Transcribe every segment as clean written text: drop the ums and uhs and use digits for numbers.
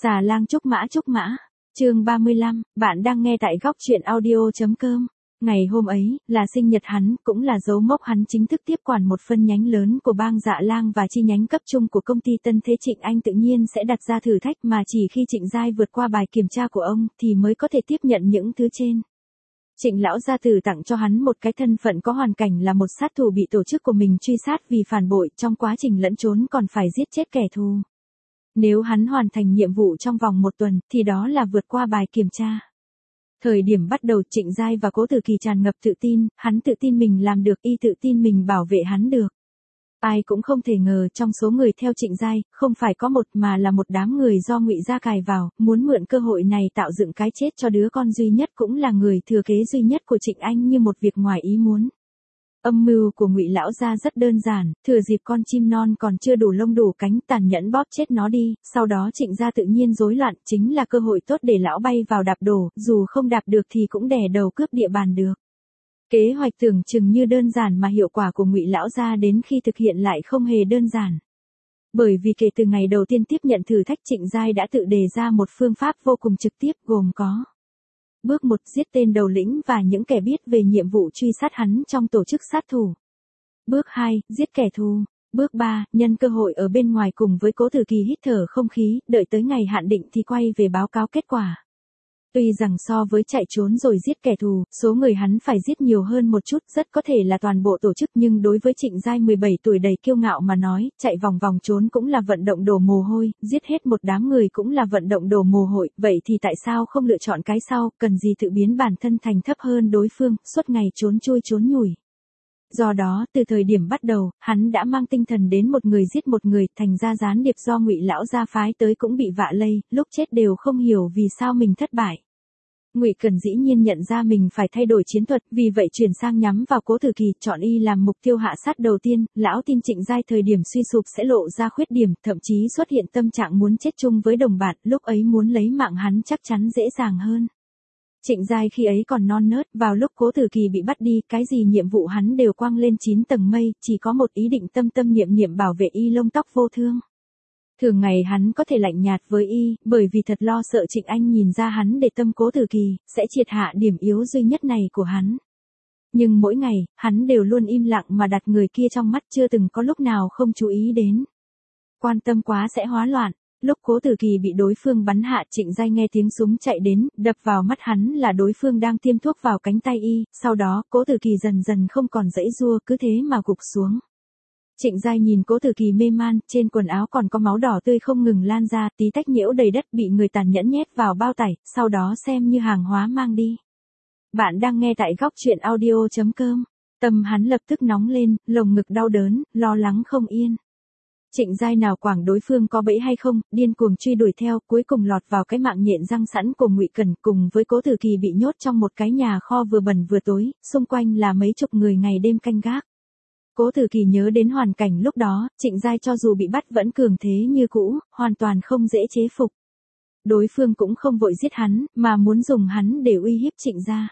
Xà lang trúc mã, chương 35, bạn đang nghe tại góc truyện audio.com. Ngày hôm ấy, là sinh nhật hắn, cũng là dấu mốc hắn chính thức tiếp quản một phân nhánh lớn của bang Dạ Lang và chi nhánh cấp trung của công ty Tân Thế. Trịnh Anh tự nhiên sẽ đặt ra thử thách mà chỉ khi Trịnh Giai vượt qua bài kiểm tra của ông thì mới có thể tiếp nhận những thứ trên. Trịnh lão gia tử tặng cho hắn một cái thân phận có hoàn cảnh là một sát thủ bị tổ chức của mình truy sát vì phản bội, trong quá trình lẫn trốn còn phải giết chết kẻ thù. Nếu hắn hoàn thành nhiệm vụ trong vòng 1 tuần, thì đó là vượt qua bài kiểm tra. Thời điểm bắt đầu Trịnh Giai và Cố Tử Kỳ tràn ngập tự tin, hắn tự tin mình làm được, y tự tin mình bảo vệ hắn được. Ai cũng không thể ngờ trong số người theo Trịnh Giai, không phải có một mà là một đám người do Ngụy gia cài vào, muốn mượn cơ hội này tạo dựng cái chết cho đứa con duy nhất cũng là người thừa kế duy nhất của Trịnh Anh như một việc ngoài ý muốn. Âm mưu của Ngụy lão gia rất đơn giản, thừa dịp con chim non còn chưa đủ lông đủ cánh tàn nhẫn bóp chết nó đi, sau đó Trịnh gia tự nhiên rối loạn, chính là cơ hội tốt để lão bay vào đạp đổ, dù không đạp được thì cũng đè đầu cướp địa bàn được. Kế hoạch tưởng chừng như đơn giản mà hiệu quả của Ngụy lão gia đến khi thực hiện lại không hề đơn giản. Bởi vì kể từ ngày đầu tiên tiếp nhận thử thách, Trịnh Giai đã tự đề ra một phương pháp vô cùng trực tiếp gồm có: Bước 1, giết tên đầu lĩnh và những kẻ biết về nhiệm vụ truy sát hắn trong tổ chức sát thủ. Bước 2, giết kẻ thù. Bước 3, nhân cơ hội ở bên ngoài cùng với Cố Tử Kỳ hít thở không khí, đợi tới ngày hạn định thì quay về báo cáo kết quả. Tuy rằng so với chạy trốn rồi giết kẻ thù, số người hắn phải giết nhiều hơn một chút, rất có thể là toàn bộ tổ chức, nhưng đối với Trịnh Giai 17 tuổi đầy kiêu ngạo mà nói, chạy vòng vòng trốn cũng là vận động đổ mồ hôi, giết hết một đám người cũng là vận động đổ mồ hôi, vậy thì tại sao không lựa chọn cái sau, cần gì tự biến bản thân thành thấp hơn đối phương, suốt ngày trốn chui trốn nhủi. Do đó, từ thời điểm bắt đầu, hắn đã mang tinh thần đến một người giết một người, thành ra gián điệp do Ngụy lão gia phái tới cũng bị vạ lây, lúc chết đều không hiểu vì sao mình thất bại. Ngụy Cẩn dĩ nhiên nhận ra mình phải thay đổi chiến thuật, vì vậy chuyển sang nhắm vào Cố Tử Kỳ, chọn y làm mục tiêu hạ sát đầu tiên. Lão tin Trịnh Giai thời điểm suy sụp sẽ lộ ra khuyết điểm, thậm chí xuất hiện tâm trạng muốn chết chung với đồng bạn, lúc ấy muốn lấy mạng hắn chắc chắn dễ dàng hơn. Trịnh Giai khi ấy còn non nớt, vào lúc Cố Tử Kỳ bị bắt đi, cái gì nhiệm vụ hắn đều quăng lên 9 tầng mây, chỉ có một ý định tâm niệm bảo vệ y lông tóc vô thương. Thường ngày hắn có thể lạnh nhạt với y, bởi vì thật lo sợ Trịnh Anh nhìn ra hắn để tâm Cố Tử Kỳ, sẽ triệt hạ điểm yếu duy nhất này của hắn. Nhưng mỗi ngày, hắn đều luôn im lặng mà đặt người kia trong mắt, chưa từng có lúc nào không chú ý đến. Quan tâm quá sẽ hóa loạn. Lúc Cố Tử Kỳ bị đối phương bắn hạ, Trịnh Giai nghe tiếng súng chạy đến, đập vào mắt hắn là đối phương đang tiêm thuốc vào cánh tay y, sau đó, Cố Tử Kỳ dần dần không còn giãy giụa, cứ thế mà gục xuống. Trịnh Giai nhìn Cố Tử Kỳ mê man, trên quần áo còn có máu đỏ tươi không ngừng lan ra, tí tách nhiễu đầy đất bị người tàn nhẫn nhét vào bao tải, sau đó xem như hàng hóa mang đi. Bạn đang nghe tại góc truyện audio.com. Tâm hắn lập tức nóng lên, lồng ngực đau đớn, lo lắng không yên. Trịnh Giai nào quảng đối phương có bẫy hay không, điên cuồng truy đuổi theo, cuối cùng lọt vào cái mạng nhện răng sẵn của Ngụy Cẩn, cùng với Cố Tử Kỳ bị nhốt trong một cái nhà kho vừa bẩn vừa tối, xung quanh là mấy chục người ngày đêm canh gác. Cố Tử Kỳ nhớ đến hoàn cảnh lúc đó, Trịnh Giai cho dù bị bắt vẫn cường thế như cũ, hoàn toàn không dễ chế phục. Đối phương cũng không vội giết hắn, mà muốn dùng hắn để uy hiếp Trịnh gia.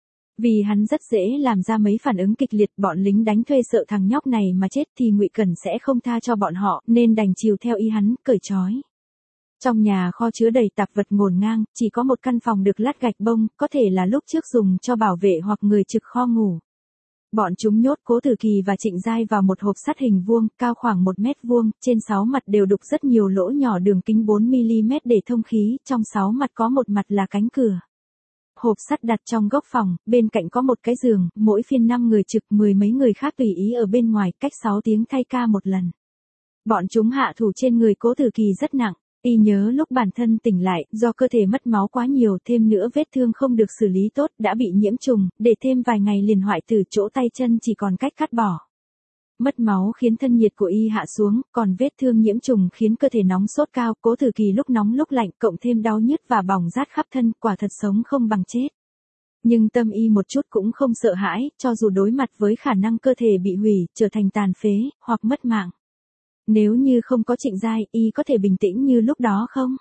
Vì hắn rất dễ làm ra mấy phản ứng kịch liệt, bọn lính đánh thuê sợ thằng nhóc này mà chết thì Ngụy Cẩn sẽ không tha cho bọn họ, nên đành chiều theo ý hắn, cởi trói. Trong nhà kho chứa đầy tạp vật ngổn ngang, chỉ có một căn phòng được lát gạch bông, có thể là lúc trước dùng cho bảo vệ hoặc người trực kho ngủ. Bọn chúng nhốt Cố Tử Kỳ và Trịnh Giai vào một hộp sắt hình vuông, cao khoảng 1 mét vuông, trên 6 mặt đều đục rất nhiều lỗ nhỏ đường kính 4mm để thông khí, trong 6 mặt có một mặt là cánh cửa. Hộp sắt đặt trong góc phòng, bên cạnh có một cái giường, mỗi phiên 5 người trực, 10 mấy người khác tùy ý ở bên ngoài, cách 6 tiếng thay ca một lần. Bọn chúng hạ thủ trên người Cố Tử Kỳ rất nặng. Y nhớ lúc bản thân tỉnh lại, do cơ thể mất máu quá nhiều, thêm nữa vết thương không được xử lý tốt, đã bị nhiễm trùng, để thêm vài ngày liền hoại tử, chỗ tay chân chỉ còn cách cắt bỏ. Mất máu khiến thân nhiệt của y hạ xuống, còn vết thương nhiễm trùng khiến cơ thể nóng sốt cao, Cố Tử Kỳ lúc nóng lúc lạnh, cộng thêm đau nhức và bỏng rát khắp thân, quả thật sống không bằng chết. Nhưng tâm y một chút cũng không sợ hãi, cho dù đối mặt với khả năng cơ thể bị hủy, trở thành tàn phế, hoặc mất mạng. Nếu như không có Trịnh Giai, y có thể bình tĩnh như lúc đó không?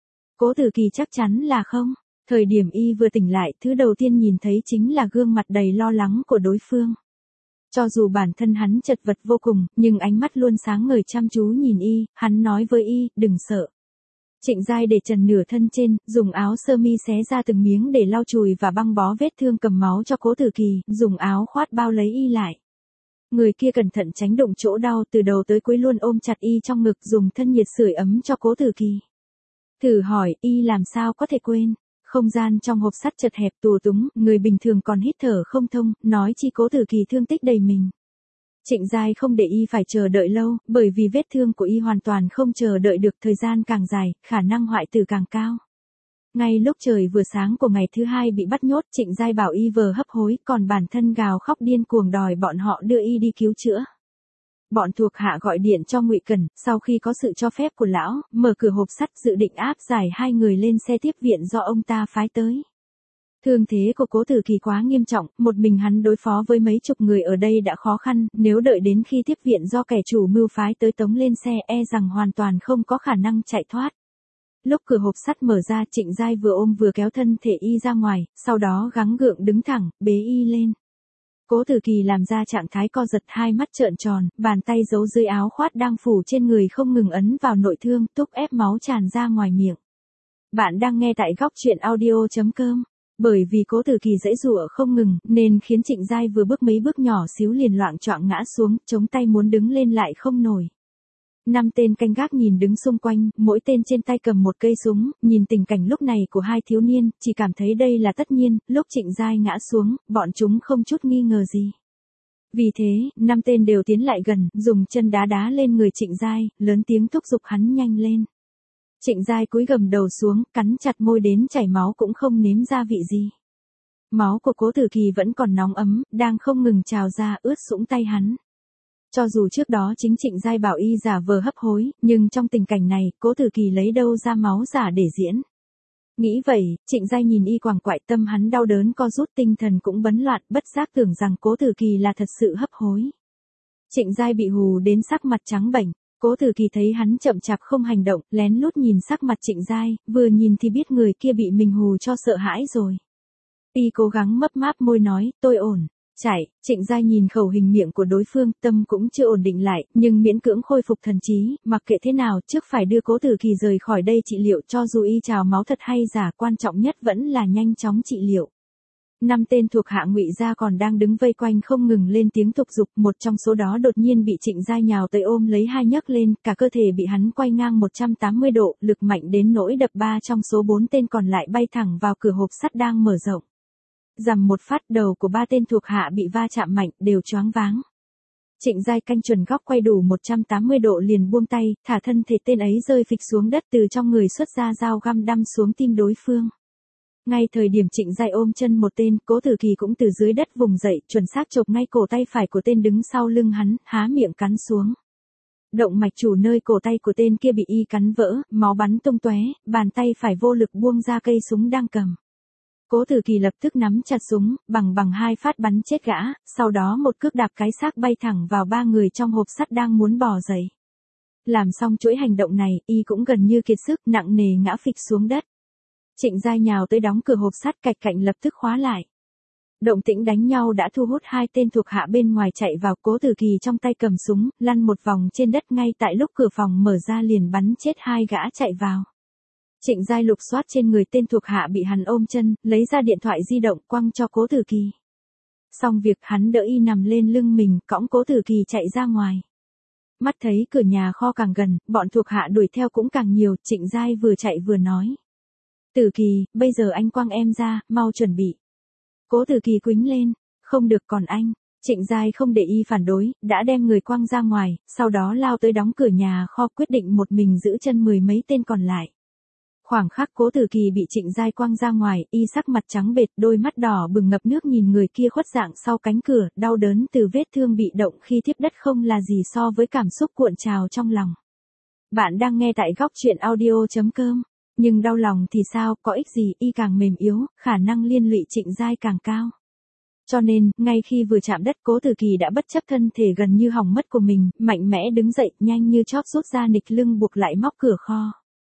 Cố Tử Kỳ chắc chắn là không. Thời điểm y vừa tỉnh lại, thứ đầu tiên nhìn thấy chính là gương mặt đầy lo lắng của đối phương. Cho dù bản thân hắn chật vật vô cùng, nhưng ánh mắt luôn sáng ngời chăm chú nhìn y, hắn nói với y, đừng sợ. Trịnh Giai để trần nửa thân trên, dùng áo sơ mi xé ra từng miếng để lau chùi và băng bó vết thương cầm máu cho Cố Tử Kỳ, dùng áo khoát bao lấy y lại. Người kia cẩn thận tránh đụng chỗ đau, từ đầu tới cuối luôn ôm chặt y trong ngực, dùng thân nhiệt sưởi ấm cho Cố Tử Kỳ. Thử hỏi, y làm sao có thể quên? Không gian trong hộp sắt chật hẹp tù túng, người bình thường còn hít thở không thông, nói chi Cố Tử Kỳ thương tích đầy mình. Trịnh Giai không để y phải chờ đợi lâu, bởi vì vết thương của y hoàn toàn không chờ đợi được, thời gian càng dài, khả năng hoại tử càng cao. Ngay lúc trời vừa sáng của ngày thứ hai bị bắt nhốt, Trịnh Giai bảo y vờ hấp hối, còn bản thân gào khóc điên cuồng đòi bọn họ đưa y đi cứu chữa. Bọn thuộc hạ gọi điện cho Ngụy Cẩn, sau khi có sự cho phép của lão, mở cửa hộp sắt dự định áp giải hai người lên xe tiếp viện do ông ta phái tới. Thương thế của Cố Tử Kỳ quá nghiêm trọng, một mình hắn đối phó với mấy chục người ở đây đã khó khăn, nếu đợi đến khi tiếp viện do kẻ chủ mưu phái tới tống lên xe e rằng hoàn toàn không có khả năng chạy thoát. Lúc cửa hộp sắt mở ra, Trịnh Giai vừa ôm vừa kéo thân thể y ra ngoài, sau đó gắng gượng đứng thẳng, bế y lên. Cố Tử Kỳ làm ra trạng thái co giật, hai mắt trợn tròn, bàn tay giấu dưới áo khoát đang phủ trên người không ngừng ấn vào nội thương, thúc ép máu tràn ra ngoài miệng. Bạn đang nghe tại góc truyện audio.com. Bởi vì Cố Tử Kỳ giãy giụa không ngừng, nên khiến Trịnh Giai vừa bước mấy bước nhỏ xíu liền loạng choạng ngã xuống, chống tay muốn đứng lên lại không nổi. 5 tên canh gác nhìn đứng xung quanh, mỗi tên trên tay cầm một cây súng, nhìn tình cảnh lúc này của hai thiếu niên, chỉ cảm thấy đây là tất nhiên, lúc Trịnh Giai ngã xuống, bọn chúng không chút nghi ngờ gì. Vì thế, 5 tên đều tiến lại gần, dùng chân đá đá lên người Trịnh Giai, lớn tiếng thúc giục hắn nhanh lên. Trịnh Giai cúi gầm đầu xuống, cắn chặt môi đến chảy máu cũng không nếm ra vị gì. Máu của Cố Tử Kỳ vẫn còn nóng ấm, đang không ngừng trào ra ướt sũng tay hắn. Cho dù trước đó chính Trịnh Giai bảo y giả vờ hấp hối, nhưng trong tình cảnh này, Cố Tử Kỳ lấy đâu ra máu giả để diễn. Nghĩ vậy, Trịnh Giai nhìn y quàng quại, tâm hắn đau đớn co rút, tinh thần cũng bấn loạn, bất giác tưởng rằng Cố Tử Kỳ là thật sự hấp hối. Trịnh Giai bị hù đến sắc mặt trắng bệch. Cố Tử Kỳ thấy hắn chậm chạp không hành động, lén lút nhìn sắc mặt Trịnh Giai, vừa nhìn thì biết người kia bị mình hù cho sợ hãi rồi. Y cố gắng mấp máp môi nói, tôi ổn. Chạy, Trịnh Giai nhìn khẩu hình miệng của đối phương, tâm cũng chưa ổn định lại, nhưng miễn cưỡng khôi phục thần trí, mặc kệ thế nào, trước phải đưa Cố Tử Kỳ rời khỏi đây trị liệu, cho dù y trào máu thật hay giả, quan trọng nhất vẫn là nhanh chóng trị liệu. 5 tên thuộc hạ Ngụy gia còn đang đứng vây quanh không ngừng lên tiếng thúc giục, một trong số đó đột nhiên bị Trịnh Giai nhào tới ôm lấy hai nhấc lên, cả cơ thể bị hắn quay ngang 180 độ, lực mạnh đến nỗi đập 3 trong số 4 tên còn lại bay thẳng vào cửa hộp sắt đang mở rộng. Rầm một phát, đầu của 3 tên thuộc hạ bị va chạm mạnh, đều choáng váng. Trịnh Giai canh chuẩn góc quay đủ 180 độ liền buông tay, thả thân thể tên ấy rơi phịch xuống đất, từ trong người xuất ra dao găm đâm xuống tim đối phương. Ngay thời điểm Trịnh Giai ôm chân một tên, Cố Tử Kỳ cũng từ dưới đất vùng dậy, chuẩn xác chộp ngay cổ tay phải của tên đứng sau lưng hắn, há miệng cắn xuống. Động mạch chủ nơi cổ tay của tên kia bị y cắn vỡ, máu bắn tung tóe, bàn tay phải vô lực buông ra cây súng đang cầm. Cố Tử Kỳ lập tức nắm chặt súng, bằng 2 phát bắn chết gã, sau đó một cước đạp cái xác bay thẳng vào 3 người trong hộp sắt đang muốn bò dậy. Làm xong chuỗi hành động này, y cũng gần như kiệt sức, nặng nề ngã phịch xuống đất. Trịnh Giai nhào tới đóng cửa hộp sắt, cạch cạnh lập tức khóa lại. Động tĩnh đánh nhau đã thu hút 2 tên thuộc hạ bên ngoài chạy vào, Cố Tử Kỳ trong tay cầm súng, lăn một vòng trên đất, ngay tại lúc cửa phòng mở ra liền bắn chết 2 gã chạy vào. Trịnh Giai lục soát trên người tên thuộc hạ bị hắn ôm chân, lấy ra điện thoại di động quăng cho Cố Tử Kỳ. Xong việc, hắn đỡ y nằm lên lưng mình, cõng Cố Tử Kỳ chạy ra ngoài. Mắt thấy cửa nhà kho càng gần, bọn thuộc hạ đuổi theo cũng càng nhiều, Trịnh Giai vừa chạy vừa nói. Tử Kỳ, bây giờ anh quăng em ra, mau chuẩn bị. Cố Tử Kỳ quĩnh lên, không được còn anh. Trịnh Giai không để y phản đối, đã đem người quăng ra ngoài, sau đó lao tới đóng cửa nhà kho, quyết định một mình giữ chân 10 mấy tên còn lại. Khoảng khắc Cố Tử Kỳ bị Trịnh Giai quăng ra ngoài, y sắc mặt trắng bệch, đôi mắt đỏ bừng ngập nước nhìn người kia khuất dạng sau cánh cửa, đau đớn từ vết thương bị động khi tiếp đất không là gì so với cảm xúc cuộn trào trong lòng. Bạn đang nghe tại góc truyện audio.com. Nhưng đau lòng thì sao, có ích gì, y càng mềm yếu, khả năng liên lụy Trịnh Giai càng cao. Cho nên, ngay khi vừa chạm đất, Cố Tử Kỳ đã bất chấp thân thể gần như hỏng mất của mình, mạnh mẽ đứng dậy, nhanh như chóp rút ra nịch lưng buộc lại móc cửa kho.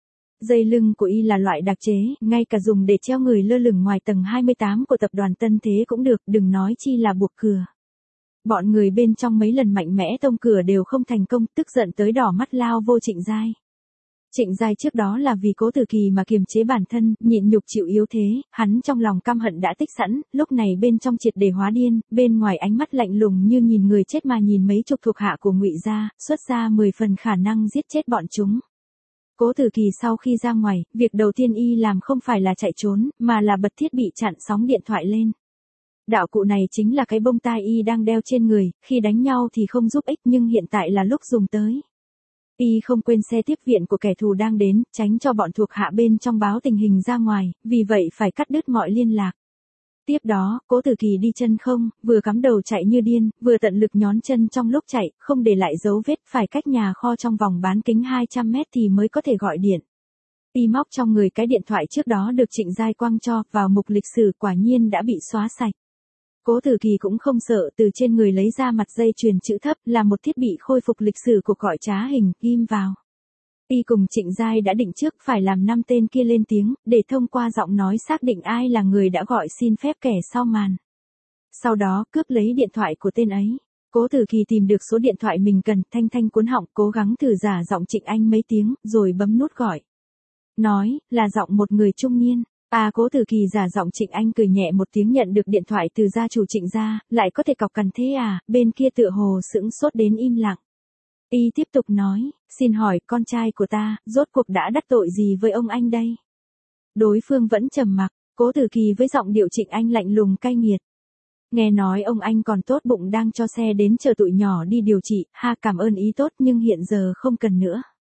Dây lưng của y là loại đặc chế, ngay cả dùng để treo người lơ lửng ngoài tầng 28 của tập đoàn Tân Thế cũng được, đừng nói chi là buộc cửa. Bọn người bên trong mấy lần mạnh mẽ tông cửa đều không thành công, tức giận tới đỏ mắt lao vô Trịnh Giai. Trịnh Giai trước đó là vì Cố Tử Kỳ mà kiềm chế bản thân, nhịn nhục chịu yếu thế, hắn trong lòng căm hận đã tích sẵn, lúc này bên trong triệt để hóa điên, bên ngoài ánh mắt lạnh lùng như nhìn người chết mà nhìn mấy chục thuộc hạ của Ngụy gia, xuất ra 10 phần khả năng giết chết bọn chúng. Cố Tử Kỳ sau khi ra ngoài, việc đầu tiên y làm không phải là chạy trốn, mà là bật thiết bị chặn sóng điện thoại lên. Đạo cụ này chính là cái bông tai y đang đeo trên người, khi đánh nhau thì không giúp ích nhưng hiện tại là lúc dùng tới. Y không quên xe tiếp viện của kẻ thù đang đến, tránh cho bọn thuộc hạ bên trong báo tình hình ra ngoài, vì vậy phải cắt đứt mọi liên lạc. Tiếp đó, Cố Tử Kỳ đi chân không, vừa cắm đầu chạy như điên, vừa tận lực nhón chân trong lúc chạy, không để lại dấu vết, phải cách nhà kho trong vòng bán kính 200 mét thì mới có thể gọi điện. Y móc trong người cái điện thoại trước đó được Trịnh Giai quăng cho, vào mục lịch sử quả nhiên đã bị xóa sạch. Cố Tử Kỳ cũng không sợ, từ trên người lấy ra mặt dây chuyền chữ thấp, là một thiết bị khôi phục lịch sử cuộc gọi trá hình, ghim vào. Y cùng Trịnh Giai đã định trước phải làm 5 tên kia lên tiếng, để thông qua giọng nói xác định ai là người đã gọi xin phép kẻ sau màn. Sau đó, cướp lấy điện thoại của tên ấy. Cố Tử Kỳ tìm được số điện thoại mình cần, thanh thanh cuốn họng, cố gắng thử giả giọng Trịnh Anh mấy tiếng, rồi bấm nút gọi. Nói, là giọng một người trung niên. Cố Tử Kỳ giả giọng Trịnh Anh cười nhẹ một tiếng nhận được điện thoại từ gia chủ Trịnh gia, lại có thể cọc cằn thế à, bên kia tựa hồ sững sốt đến im lặng. Y tiếp tục nói, xin hỏi con trai của ta, rốt cuộc đã đắc tội gì với ông anh đây? Đối phương vẫn trầm mặc, Cố Tử Kỳ với giọng điệu Trịnh Anh lạnh lùng cay nghiệt. Nghe nói ông anh còn tốt bụng đang cho xe đến chờ tụi nhỏ đi điều trị, cảm ơn ý tốt nhưng hiện giờ không cần nữa.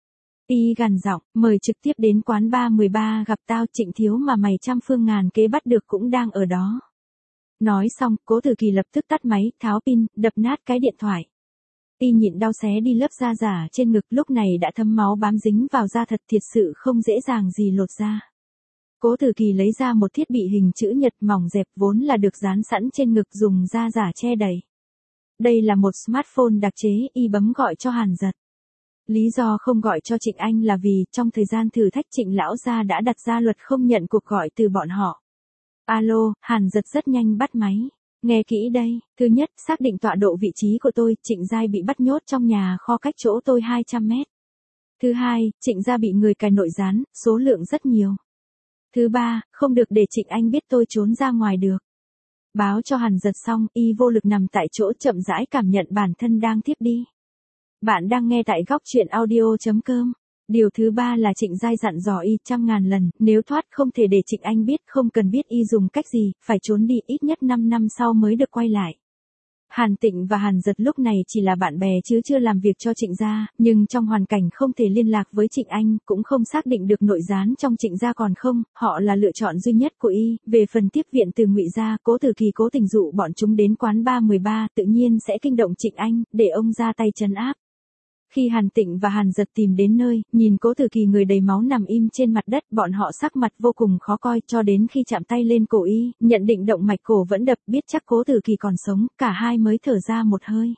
Y gằn giọng, mời trực tiếp đến quán bar 13 gặp tao Trịnh thiếu mà mày trăm phương ngàn kế bắt được cũng đang ở đó. Nói xong, Cố Tử Kỳ lập tức tắt máy, tháo pin, đập nát cái điện thoại. Y nhịn đau xé đi lớp da giả trên ngực lúc này đã thấm máu bám dính vào da thật sự không dễ dàng gì lột ra. Cố Tử Kỳ lấy ra một thiết bị hình chữ nhật mỏng dẹp vốn là được dán sẵn trên ngực dùng da giả che đầy. Đây là một smartphone đặc chế, Y bấm gọi cho Hàn Dật. Lý do không gọi cho Trịnh Anh là vì trong thời gian thử thách Trịnh lão gia đã đặt ra luật không nhận cuộc gọi từ bọn họ. Alo, Hàn Dật rất nhanh bắt máy. Nghe kỹ đây, thứ nhất, xác định tọa độ vị trí của tôi, Trịnh Giai bị bắt nhốt trong nhà kho cách chỗ tôi 200 mét. Thứ hai, Trịnh gia bị người cài nội gián, số lượng rất nhiều. Thứ ba, không được để Trịnh Anh biết tôi trốn ra ngoài được. Báo cho Hàn Dật xong, Y vô lực nằm tại chỗ chậm rãi cảm nhận bản thân đang thiếp đi. Bạn đang nghe tại góc truyện audio.com. Điều thứ ba là Trịnh Giai dặn dò Y 100.000 lần, nếu thoát không thể để Trịnh Anh biết, không cần biết Y dùng cách gì, phải trốn đi ít nhất 5 năm sau mới được quay lại. Hàn Tịnh và Hàn Dật lúc này chỉ là bạn bè chứ chưa làm việc cho Trịnh gia, nhưng trong hoàn cảnh không thể liên lạc với Trịnh Anh, cũng không xác định được nội gián trong Trịnh gia còn không, họ là lựa chọn duy nhất của Y. Về phần tiếp viện từ Ngụy gia, Cố Tử Kỳ cố tình dụ bọn chúng đến quán bar 13, tự nhiên sẽ kinh động Trịnh Anh, để ông ra tay trấn áp. Khi Hàn Tịnh và Hàn Dật tìm đến nơi, nhìn Cố Tử Kỳ người đầy máu nằm im trên mặt đất, bọn họ sắc mặt vô cùng khó coi, cho đến khi chạm tay lên cổ Y, nhận định động mạch cổ vẫn đập, biết chắc Cố Tử Kỳ còn sống, cả hai mới thở ra một hơi.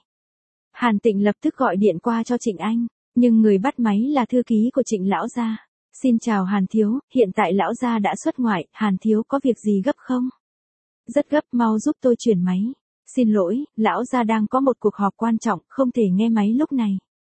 Hàn Tịnh lập tức gọi điện qua cho Trịnh Anh, nhưng người bắt máy là thư ký của Trịnh lão gia. Xin chào Hàn thiếu, hiện tại lão gia đã xuất ngoại, Hàn thiếu có việc gì gấp không? Rất gấp, mau giúp tôi chuyển máy. Xin lỗi, lão gia đang có một cuộc họp quan trọng, không thể nghe máy lúc này.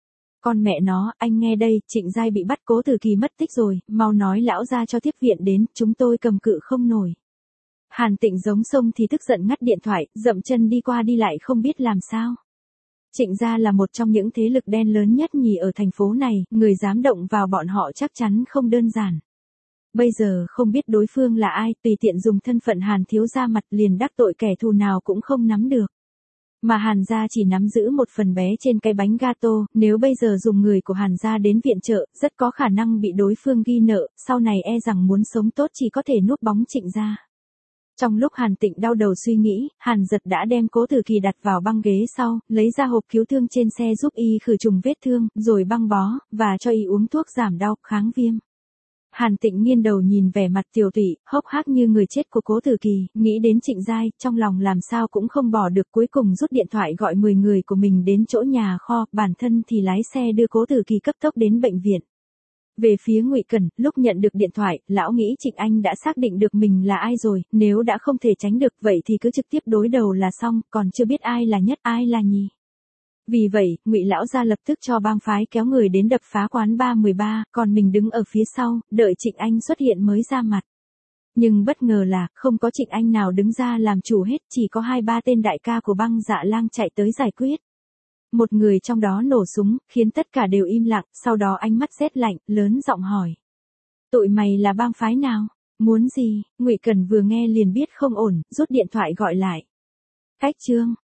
Con mẹ nó, anh nghe đây, Trịnh Giai bị bắt, Cố Tử Kỳ mất tích rồi, mau nói lão gia cho tiếp viện đến, chúng tôi cầm cự không nổi. Hàn Tịnh giống sông thì tức giận ngắt điện thoại, dậm chân đi qua đi lại không biết làm sao. Trịnh gia là một trong những thế lực đen lớn nhất nhì ở thành phố này, người dám động vào bọn họ chắc chắn không đơn giản. Bây giờ không biết đối phương là ai, tùy tiện dùng thân phận Hàn thiếu ra mặt liền đắc tội kẻ thù nào cũng không nắm được. Mà Hàn gia chỉ nắm giữ một phần bé trên cái bánh gato, nếu bây giờ dùng người của Hàn gia đến viện trợ, rất có khả năng bị đối phương ghi nợ, sau này e rằng muốn sống tốt chỉ có thể núp bóng Trịnh gia. Trong lúc Hàn Tịnh đau đầu suy nghĩ, Hàn Dật đã đem Cố Tử Kỳ đặt vào băng ghế sau, lấy ra hộp cứu thương trên xe giúp Y khử trùng vết thương, rồi băng bó, và cho Y uống thuốc giảm đau, kháng viêm. Hàn Tịnh nghiêng đầu nhìn vẻ mặt tiều tụy, hốc hác như người chết của Cố Tử Kỳ, nghĩ đến Trịnh Giai, trong lòng làm sao cũng không bỏ được, cuối cùng rút điện thoại gọi 10 người của mình đến chỗ nhà kho, bản thân thì lái xe đưa Cố Tử Kỳ cấp tốc đến bệnh viện. Về phía Ngụy Cẩn, lúc nhận được điện thoại, lão nghĩ Trịnh Anh đã xác định được mình là ai rồi, nếu đã không thể tránh được vậy thì cứ trực tiếp đối đầu là xong, còn chưa biết ai là nhất ai là nhì. Vì vậy, Ngụy lão gia lập tức cho bang phái kéo người đến đập phá quán bar 13, còn mình đứng ở phía sau, đợi Trịnh Anh xuất hiện mới ra mặt. Nhưng bất ngờ là, không có Trịnh Anh nào đứng ra làm chủ hết, chỉ có 2-3 tên đại ca của băng Dạ Lang chạy tới giải quyết. Một người trong đó nổ súng, khiến tất cả đều im lặng, sau đó ánh mắt rét lạnh, lớn giọng hỏi. Tụi mày là bang phái nào? Muốn gì? Ngụy Cẩn vừa nghe liền biết không ổn, rút điện thoại gọi lại. Cách Trương,